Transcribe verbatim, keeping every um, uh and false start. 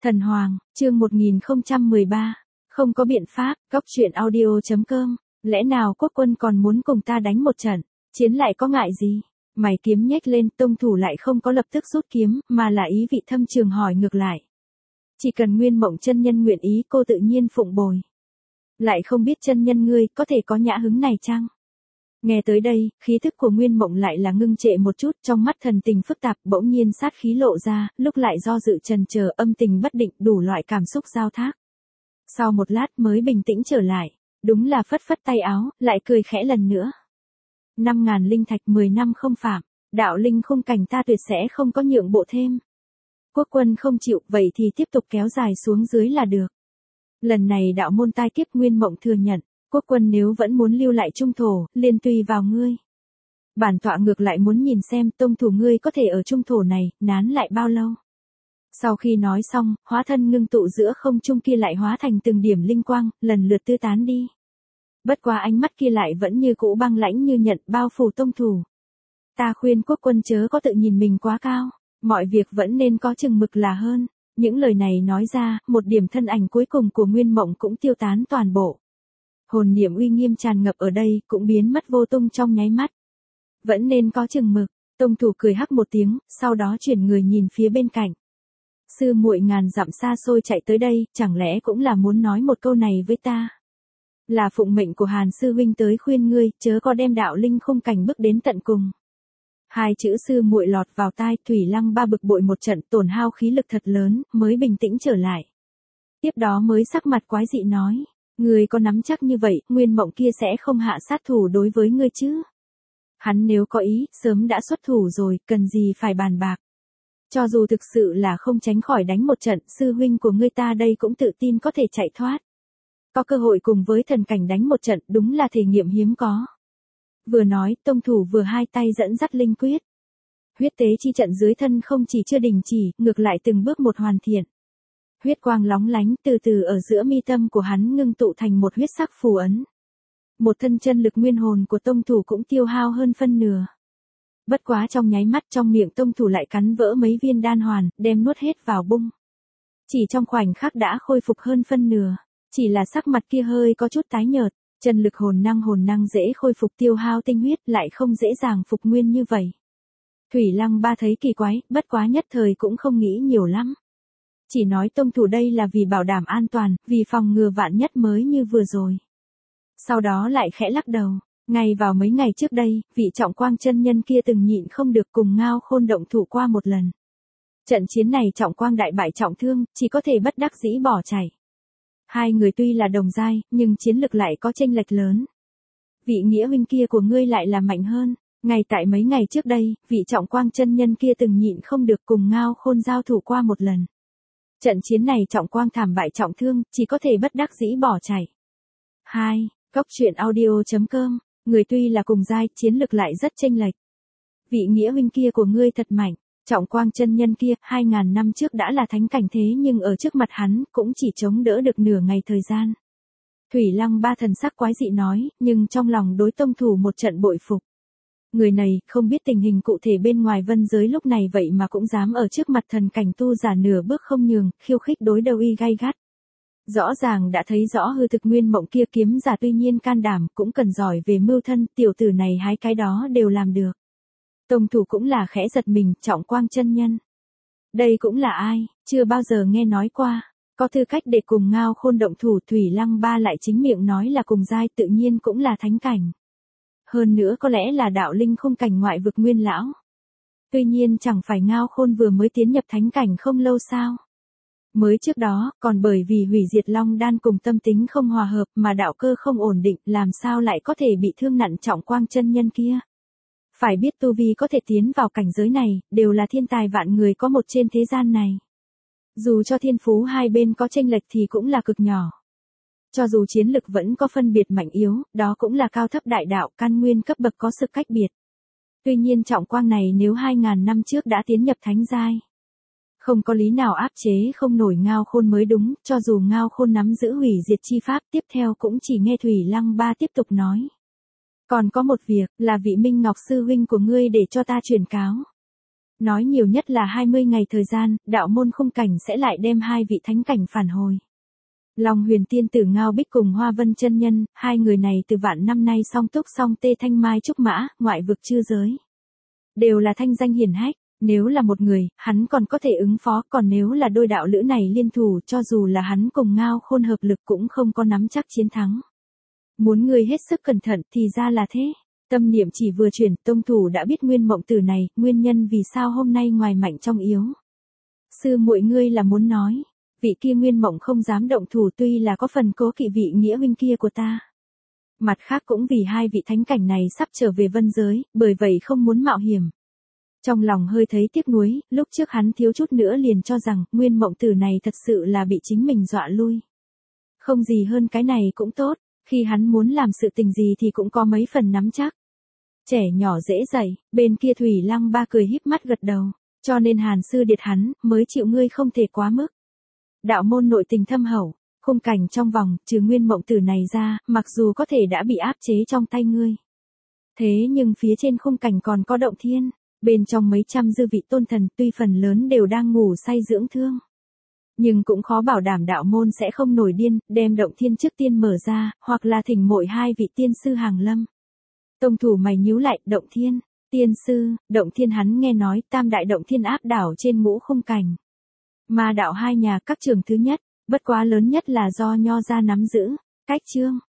Thần Hoàng, chương một nghìn không trăm mười ba. Không có biện pháp, góc truyện audio chấm com. Lẽ nào quốc quân còn muốn cùng ta đánh một trận? Chiến lại có ngại gì? Mày kiếm nhếch lên, Tông Thủ lại không có lập tức rút kiếm, mà là ý vị thâm trường hỏi ngược lại. Chỉ cần Nguyên Mộng chân nhân nguyện ý, cô tự nhiên phụng bồi. Lại không biết chân nhân ngươi có thể có nhã hứng này chăng? Nghe tới đây, khí thức của Nguyên Mộng lại là ngưng trệ một chút, trong mắt thần tình phức tạp, bỗng nhiên sát khí lộ ra, lúc lại do dự trần chờ, âm tình bất định, đủ loại cảm xúc giao thác. Sau một lát mới bình tĩnh trở lại, đúng là phất phất tay áo, lại cười khẽ lần nữa. Năm ngàn linh thạch mười năm không phạm, đạo linh khung cảnh ta tuyệt sẽ không có nhượng bộ thêm. Quốc quân không chịu, vậy thì tiếp tục kéo dài xuống dưới là được. Lần này đạo môn tai kiếp Nguyên Mộng thừa nhận. Quốc quân nếu vẫn muốn lưu lại trung thổ, liền tùy vào ngươi. Bản tọa ngược lại muốn nhìn xem Tông Thủ ngươi có thể ở trung thổ này, nán lại bao lâu. Sau khi nói xong, hóa thân ngưng tụ giữa không trung kia lại hóa thành từng điểm linh quang, lần lượt tư tán đi. Bất quá ánh mắt kia lại vẫn như cũ băng lãnh như nhận bao phủ Tông Thủ. Ta khuyên quốc quân chớ có tự nhìn mình quá cao, mọi việc vẫn nên có chừng mực là hơn. Những lời này nói ra, một điểm thân ảnh cuối cùng của Nguyên Mộng cũng tiêu tán toàn bộ. Hồn niệm uy nghiêm tràn ngập ở đây, cũng biến mất vô tung trong nháy mắt. Vẫn nên có chừng mực. Tông Thủ cười hắc một tiếng, sau đó chuyển người nhìn phía bên cạnh. Sư muội ngàn dặm xa xôi chạy tới đây, chẳng lẽ cũng là muốn nói một câu này với ta? Là phụng mệnh của Hàn sư huynh tới khuyên ngươi, chớ có đem đạo linh khung cảnh bước đến tận cùng. Hai chữ sư muội lọt vào tai, Thủy Lăng Ba bực bội một trận, tổn hao khí lực thật lớn, mới bình tĩnh trở lại. Tiếp đó mới sắc mặt quái dị nói. Ngươi có nắm chắc như vậy, Nguyên Mộng kia sẽ không hạ sát thủ đối với ngươi chứ? Hắn nếu có ý, sớm đã xuất thủ rồi, cần gì phải bàn bạc. Cho dù thực sự là không tránh khỏi đánh một trận, sư huynh của ngươi ta đây cũng tự tin có thể chạy thoát. Có cơ hội cùng với thần cảnh đánh một trận, đúng là thể nghiệm hiếm có. Vừa nói, Tông Thủ vừa hai tay dẫn dắt linh quyết. Huyết tế chi trận dưới thân không chỉ chưa đình chỉ, ngược lại từng bước một hoàn thiện. Huyết quang lóng lánh, từ từ ở giữa mi tâm của hắn ngưng tụ thành một huyết sắc phù ấn. Một thân chân lực nguyên hồn của Tông Thủ cũng tiêu hao hơn phân nửa. Bất quá trong nháy mắt, trong miệng Tông Thủ lại cắn vỡ mấy viên đan hoàn, đem nuốt hết vào bung. Chỉ trong khoảnh khắc đã khôi phục hơn phân nửa, chỉ là sắc mặt kia hơi có chút tái nhợt, chân lực hồn năng hồn năng dễ khôi phục tiêu hao tinh huyết, lại không dễ dàng phục nguyên như vậy. Thủy Lăng Ba thấy kỳ quái, bất quá nhất thời cũng không nghĩ nhiều lắm. Chỉ nói Tông Thủ đây là vì bảo đảm an toàn, vì phòng ngừa vạn nhất mới như vừa rồi. Sau đó lại khẽ lắc đầu, ngay vào mấy ngày trước đây, vị Trọng Quang chân nhân kia từng nhịn không được cùng Ngao Khôn động thủ qua một lần. Trận chiến này Trọng Quang đại bại trọng thương, chỉ có thể bất đắc dĩ bỏ chạy. Hai người tuy là đồng giai, nhưng chiến lực lại có chênh lệch lớn. Vị nghĩa huynh kia của ngươi lại là mạnh hơn. Ngay tại mấy ngày trước đây, vị Trọng Quang chân nhân kia từng nhịn không được cùng Ngao Khôn giao thủ qua một lần. Trận chiến này Trọng Quang thảm bại trọng thương, chỉ có thể bất đắc dĩ bỏ chạy. hai. Góc truyện audio chấm com. Người tuy là cùng giai, chiến lực lại rất chênh lệch. Vị nghĩa huynh kia của ngươi thật mạnh. Trọng Quang chân nhân kia, hai ngàn năm trước đã là thánh cảnh thế nhưng ở trước mặt hắn, cũng chỉ chống đỡ được nửa ngày thời gian. Thủy Lăng Ba thần sắc quái dị nói, nhưng trong lòng đối Tông Thủ một trận bội phục. Người này, không biết tình hình cụ thể bên ngoài vân giới lúc này vậy mà cũng dám ở trước mặt thần cảnh tu giả nửa bước không nhường, khiêu khích đối đầu y gay gắt. Rõ ràng đã thấy rõ hư thực Nguyên Mộng kia kiếm giả tuy nhiên can đảm, cũng cần giỏi về mưu thân, tiểu tử này hai cái đó đều làm được. Tông Thủ cũng là khẽ giật mình, Trọng Quang chân nhân. Đây cũng là ai, chưa bao giờ nghe nói qua, có tư cách để cùng Ngao Khôn động thủ. Thủy Lăng Ba lại chính miệng nói là cùng giai, tự nhiên cũng là thánh cảnh. Hơn nữa có lẽ là đạo linh khung cảnh ngoại vực Nguyên lão. Tuy nhiên chẳng phải Ngao Khôn vừa mới tiến nhập thánh cảnh không lâu sao? Mới trước đó, còn bởi vì hủy diệt Long Đan cùng tâm tính không hòa hợp mà đạo cơ không ổn định, làm sao lại có thể bị thương nặng Trọng Quang chân nhân kia? Phải biết tu vi có thể tiến vào cảnh giới này, đều là thiên tài vạn người có một trên thế gian này. Dù cho thiên phú hai bên có chênh lệch thì cũng là cực nhỏ. Cho dù chiến lực vẫn có phân biệt mạnh yếu, đó cũng là cao thấp đại đạo, căn nguyên cấp bậc có sự cách biệt. Tuy nhiên Trọng Quang này nếu hai ngàn năm trước đã tiến nhập thánh giai, không có lý nào áp chế không nổi Ngao Khôn mới đúng, cho dù Ngao Khôn nắm giữ hủy diệt chi pháp, tiếp theo cũng chỉ nghe Thủy Lăng Ba tiếp tục nói. Còn có một việc, là vị Minh Ngọc sư huynh của ngươi để cho ta truyền cáo. Nói nhiều nhất là hai mươi ngày thời gian, đạo môn khung cảnh sẽ lại đem hai vị thánh cảnh phản hồi. Long Huyền Tiên Tử Ngao Bích cùng Hoa Vân chân nhân, hai người này từ vạn năm nay song túc song tê thanh mai trúc mã, ngoại vực chư giới. Đều là thanh danh hiển hách, nếu là một người, hắn còn có thể ứng phó, còn nếu là đôi đạo lữ này liên thủ, cho dù là hắn cùng Ngao Khôn hợp lực cũng không có nắm chắc chiến thắng. Muốn người hết sức cẩn thận thì ra là thế. Tâm niệm chỉ vừa chuyển, tông thủ đã biết nguyên mộng tử này, nguyên nhân vì sao hôm nay ngoài mạnh trong yếu. Sư muội ngươi là muốn nói, vị kia nguyên mộng không dám động thủ tuy là có phần cố kỵ vị nghĩa huynh kia của ta. Mặt khác cũng vì hai vị thánh cảnh này sắp trở về vân giới, bởi vậy không muốn mạo hiểm. Trong lòng hơi thấy tiếc nuối, lúc trước hắn thiếu chút nữa liền cho rằng nguyên mộng tử này thật sự là bị chính mình dọa lui. Không gì hơn cái này cũng tốt, khi hắn muốn làm sự tình gì thì cũng có mấy phần nắm chắc. Trẻ nhỏ dễ dạy, bên kia Thủy Lăng Ba cười híp mắt gật đầu, cho nên Hàn sư điệt hắn, mới chịu ngươi không thể quá mức. Đạo môn nội tình thâm hậu, khung cảnh trong vòng, trừ nguyên mộng tử này ra, mặc dù có thể đã bị áp chế trong tay ngươi. Thế nhưng phía trên khung cảnh còn có động thiên, bên trong mấy trăm dư vị tôn thần tuy phần lớn đều đang ngủ say dưỡng thương. Nhưng cũng khó bảo đảm đạo môn sẽ không nổi điên, đem động thiên trước tiên mở ra, hoặc là thỉnh mội hai vị tiên sư hàng lâm. Tông thủ mày nhíu lại, động thiên, tiên sư, động thiên hắn nghe nói tam đại động thiên áp đảo trên ngũ khung cảnh. Mà đạo hai nhà các trường thứ nhất, bất quá lớn nhất là do nho gia nắm giữ, cách chương.